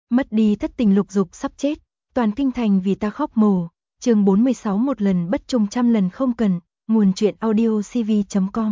Mất đi thất tình lục dục sắp chết, toàn kinh thành vì ta khóc mồ. Chương 46 một lần bất trung trăm lần không cần, nguồn truyện audio cv.com.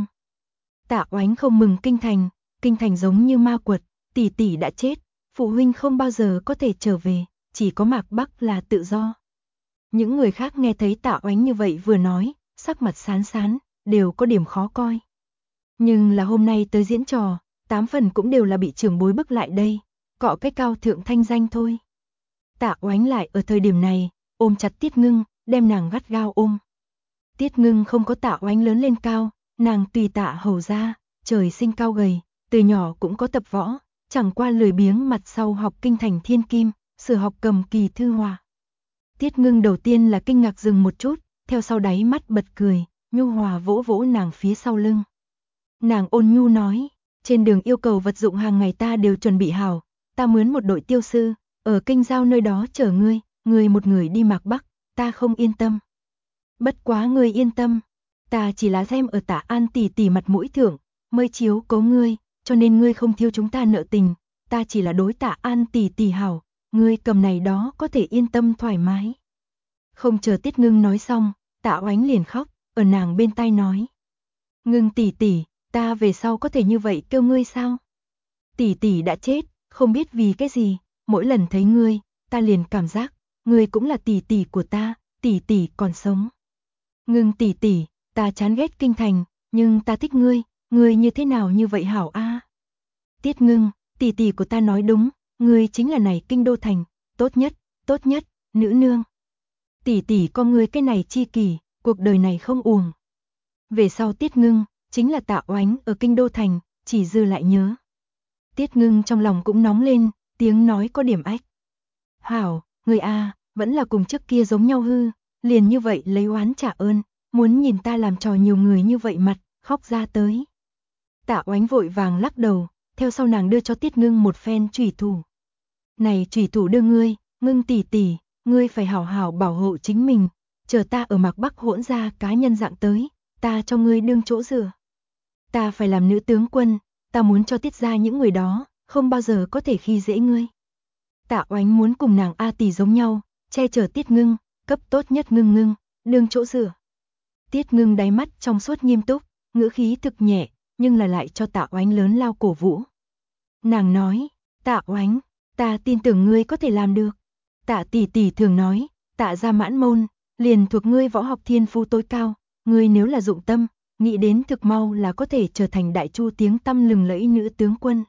Tạ Oánh không mừng kinh thành giống như ma quật, tỷ tỷ đã chết, phụ huynh không bao giờ có thể trở về, chỉ có Mạc Bắc là tự do. Những người khác nghe thấy Tạ Oánh như vậy vừa nói, sắc mặt xán xán, đều có điểm khó coi. Nhưng là hôm nay tới diễn trò, 8 phần cũng đều là bị trưởng bối bức lại đây, cọ cái cao thượng thanh danh thôi. Tạ Oánh lại ở thời điểm này, ôm chặt Tiết Ngưng, đem nàng gắt gao ôm. Tiết Ngưng không có Tạ Oánh lớn lên cao, nàng tùy Tạ hầu ra, trời sinh cao gầy, từ nhỏ cũng có tập võ, chẳng qua lười biếng mặt sau học kinh thành thiên kim, sửa học cầm kỳ thư hòa. Tiết Ngưng đầu tiên là kinh ngạc dừng một chút, theo sau đáy mắt bật cười, nhu hòa vỗ vỗ nàng phía sau lưng. Nàng ôn nhu nói, trên đường yêu cầu vật dụng hàng ngày ta đều chuẩn bị hảo, ta mướn một đội tiêu sư, ở kinh giao nơi đó chở ngươi một người đi Mạc Bắc, ta không yên tâm. Bất quá ngươi yên tâm, ta chỉ là xem ở Tạ An tỷ tỷ mặt mũi thưởng, mới chiếu cố ngươi, cho nên ngươi không thiếu chúng ta nợ tình, ta chỉ là đối Tạ An tỷ tỷ hảo, ngươi cầm này đó có thể yên tâm thoải mái. Không chờ Tiết Ngưng nói xong, Tạ Oánh liền khóc, ở nàng bên tai nói. Ngưng tỷ tỷ, ta về sau có thể như vậy kêu ngươi sao? Tỷ tỷ đã chết, không biết vì cái gì, mỗi lần thấy ngươi, ta liền cảm giác, ngươi cũng là tỷ tỷ của ta, tỷ tỷ còn sống. Ngưng tỷ tỷ, ta chán ghét kinh thành, nhưng ta thích ngươi như thế nào như vậy hảo a? Tiết Ngưng, tỷ tỷ của ta nói đúng, ngươi chính là này kinh đô thành, tốt nhất, nữ nương. Tỷ tỷ có ngươi cái này chi kỷ, cuộc đời này không uổng. Về sau Tiết Ngưng, chính là Tạ Oánh ở kinh đô thành, chỉ dư lại nhớ. Tiết Ngưng trong lòng cũng nóng lên, tiếng nói có điểm ách. Hảo, người a, vẫn là cùng trước kia giống nhau hư, liền như vậy lấy oán trả ơn, muốn nhìn ta làm trò nhiều người như vậy mặt, khóc ra tới. Tạ Oánh vội vàng lắc đầu, theo sau nàng đưa cho Tiết Ngưng một phen chủy thủ. Này chủy thủ đưa ngươi, Ngưng tỷ tỷ, ngươi phải hảo hảo bảo hộ chính mình, chờ ta ở Mạc Bắc hỗn ra cá nhân dạng tới, ta cho ngươi đương chỗ dựa. Ta phải làm nữ tướng quân, ta muốn cho Tiết ra những người đó, không bao giờ có thể khi dễ ngươi. Tạ Oánh muốn cùng nàng A tỷ giống nhau, che chở Tiết Ngưng, cấp tốt nhất Ngưng, đương chỗ dựa. Tiết Ngưng đáy mắt trong suốt nghiêm túc, ngữ khí thực nhẹ, nhưng là lại cho Tạ Oánh lớn lao cổ vũ. Nàng nói, Tạ Oánh, ta tin tưởng ngươi có thể làm được. Tạ tỷ tỷ thường nói, Tạ gia mãn môn, liền thuộc ngươi võ học thiên phú tối cao, ngươi nếu là dụng tâm, nghĩ đến thực mau là có thể trở thành đại chu tiếng tăm lừng lẫy nữ tướng quân.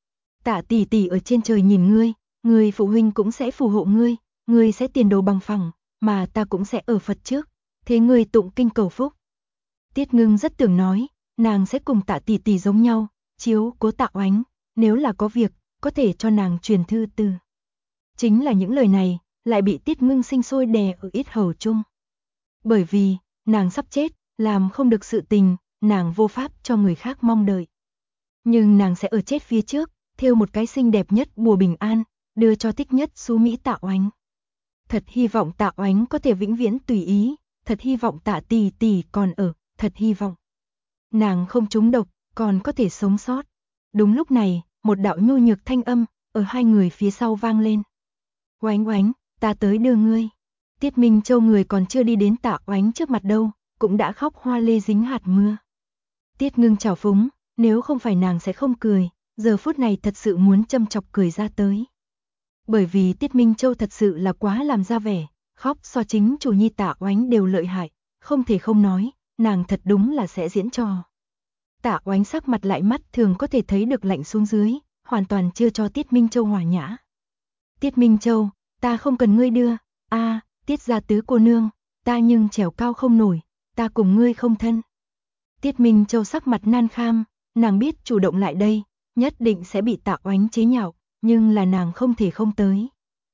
Tạ tỷ tỷ ở trên trời nhìn ngươi phụ huynh cũng sẽ phù hộ ngươi sẽ tiền đồ bằng phẳng, mà ta cũng sẽ ở Phật trước, thế ngươi tụng kinh cầu phúc. Tiết Ngưng rất tưởng nói, nàng sẽ cùng Tạ tỷ tỷ giống nhau, chiếu cố Tạ Oánh, nếu là có việc, có thể cho nàng truyền thư từ. Chính là những lời này, lại bị Tiết Ngưng sinh sôi đè ở yết hầu chung. Bởi vì, nàng sắp chết, làm không được sự tình, nàng vô pháp cho người khác mong đợi. Nhưng nàng sẽ ở chết phía trước, thêu một cái xinh đẹp nhất bùa bình an, đưa cho thích nhất xú Mỹ Tạ Oánh. Thật hy vọng Tạ Oánh có thể vĩnh viễn tùy ý, thật hy vọng Tạ tỷ tỷ còn ở, thật hy vọng nàng không trúng độc, còn có thể sống sót. Đúng lúc này, một đạo nhu nhược thanh âm, ở hai người phía sau vang lên. Oánh Oánh, ta tới đưa ngươi. Tiết Minh Châu người còn chưa đi đến Tạ Oánh trước mặt đâu, cũng đã khóc hoa lê dính hạt mưa. Tiết Ngưng trào phúng, nếu không phải nàng sẽ không cười, giờ phút này thật sự muốn châm chọc cười ra tới. Bởi vì Tiết Minh Châu thật sự là quá làm ra vẻ, khóc so chính chủ nhi Tạ Oánh đều lợi hại, không thể không nói, nàng thật đúng là sẽ diễn trò. Tạ Oánh sắc mặt lại mắt thường có thể thấy được lạnh xuống dưới, hoàn toàn chưa cho Tiết Minh Châu hòa nhã. Tiết Minh Châu, ta không cần ngươi đưa, Tiết gia tứ cô nương, ta nhưng trèo cao không nổi, ta cùng ngươi không thân. Tiết Minh Châu sắc mặt nan kham, nàng biết chủ động lại đây, nhất định sẽ bị Tạ Oánh chế nhạo, nhưng là nàng không thể không tới.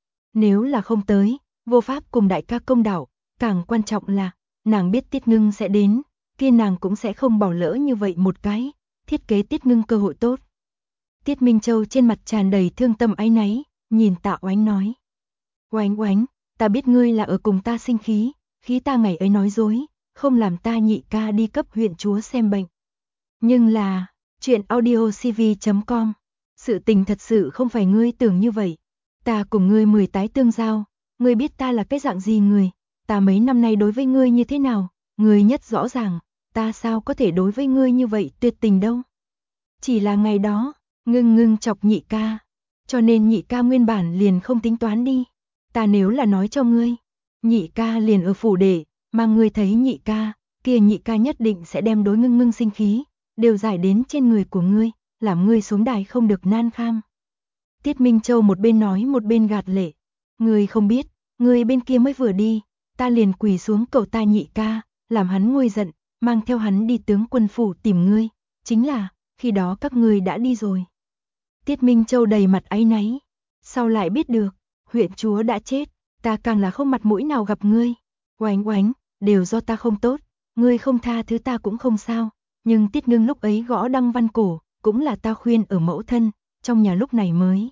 Nếu là không tới, vô pháp cùng đại ca công đạo, càng quan trọng là, nàng biết Tiết Ngưng sẽ đến, kia nàng cũng sẽ không bỏ lỡ như vậy một cái, thiết kế Tiết Ngưng cơ hội tốt. Tiết Minh Châu trên mặt tràn đầy thương tâm áy náy, nhìn Tạ Oánh nói. Oánh Oánh, ta biết ngươi là ở cùng ta sinh khí, khí ta ngày ấy nói dối, không làm ta nhị ca đi cấp huyện chúa xem bệnh. Nhưng là, chuyện audio cv.com, sự tình thật sự không phải ngươi tưởng như vậy. Ta cùng ngươi 10 tái tương giao, ngươi biết ta là cái dạng gì người, ta mấy năm nay đối với ngươi như thế nào, ngươi nhất rõ ràng, ta sao có thể đối với ngươi như vậy tuyệt tình đâu. Chỉ là ngày đó, ngưng chọc nhị ca, cho nên nhị ca nguyên bản liền không tính toán đi. Ta nếu là nói cho ngươi, nhị ca liền ở phủ để, mà ngươi thấy nhị ca, kia nhị ca nhất định sẽ đem đối ngưng sinh khí, đều giải đến trên người của ngươi, làm ngươi xuống đài không được nan kham. Tiết Minh Châu một bên nói một bên gạt lệ. Ngươi không biết, ngươi bên kia mới vừa đi, ta liền quỳ xuống cầu ta nhị ca, làm hắn nguôi giận, mang theo hắn đi tướng quân phủ tìm ngươi, chính là, khi đó các ngươi đã đi rồi. Tiết Minh Châu đầy mặt áy náy, sau lại biết được, huyện chúa đã chết, ta càng là không mặt mũi nào gặp ngươi. Oánh, đều do ta không tốt, ngươi không tha thứ ta cũng không sao, nhưng Tiết Ngưng lúc ấy gõ Đăng Văn cổ, cũng là ta khuyên ở mẫu thân, trong nhà lúc này mới.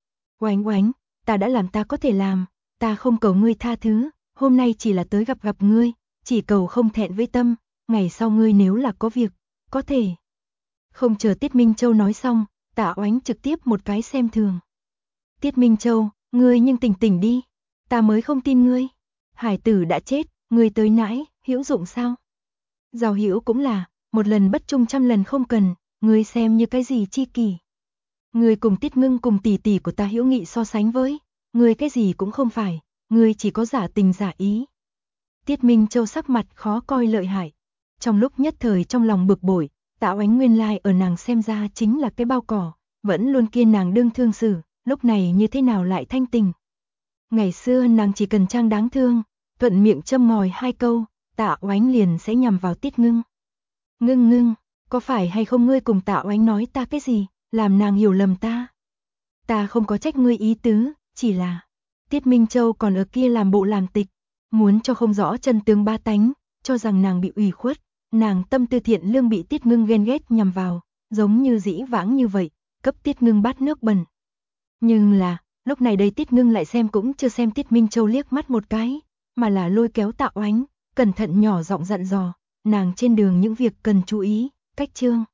Oánh, ta đã làm ta có thể làm, ta không cầu ngươi tha thứ, hôm nay chỉ là tới gặp ngươi, chỉ cầu không thẹn với tâm, ngày sau ngươi nếu là có việc, có thể. Không chờ Tiết Minh Châu nói xong, Tạ Oánh trực tiếp một cái xem thường. Tiết Minh Châu, ngươi nhưng tỉnh đi, ta mới không tin ngươi. Hải tử đã chết, ngươi tới nãi, hữu dụng sao? Giàu hữu cũng là, một lần bất trung trăm lần không cần, ngươi xem như cái gì chi kỷ. Ngươi cùng Tiết Ngưng cùng tỷ tỷ của ta hữu nghị so sánh với, ngươi cái gì cũng không phải, ngươi chỉ có giả tình giả ý. Tiết Minh Châu sắc mặt khó coi lợi hại. Trong lúc nhất thời trong lòng bực bội, Tạ Oánh nguyên lai ở nàng xem ra chính là cái bao cỏ, vẫn luôn kiên nàng đương thương xử, lúc này như thế nào lại thanh tình. Ngày xưa nàng chỉ cần trang đáng thương, thuận miệng châm ngòi 2 câu, Tạ Oánh liền sẽ nhằm vào Tiết Ngưng. Ngưng, có phải hay không ngươi cùng Tạ Oánh nói ta cái gì, làm nàng hiểu lầm ta? Ta không có trách ngươi ý tứ, chỉ là Tiết Minh Châu còn ở kia làm bộ làm tịch, muốn cho không rõ chân tướng ba tánh, cho rằng nàng bị ủy khuất, nàng tâm tư thiện lương bị Tiết Ngưng ghen ghét nhằm vào, giống như dĩ vãng như vậy, cấp Tiết Ngưng bát nước bẩn. Nhưng là, lúc này đây Tiết Ngưng lại xem cũng chưa xem Tiết Minh Châu liếc mắt một cái, mà là lôi kéo Tạ Oánh, cẩn thận nhỏ giọng dặn dò, nàng trên đường những việc cần chú ý, cách chương.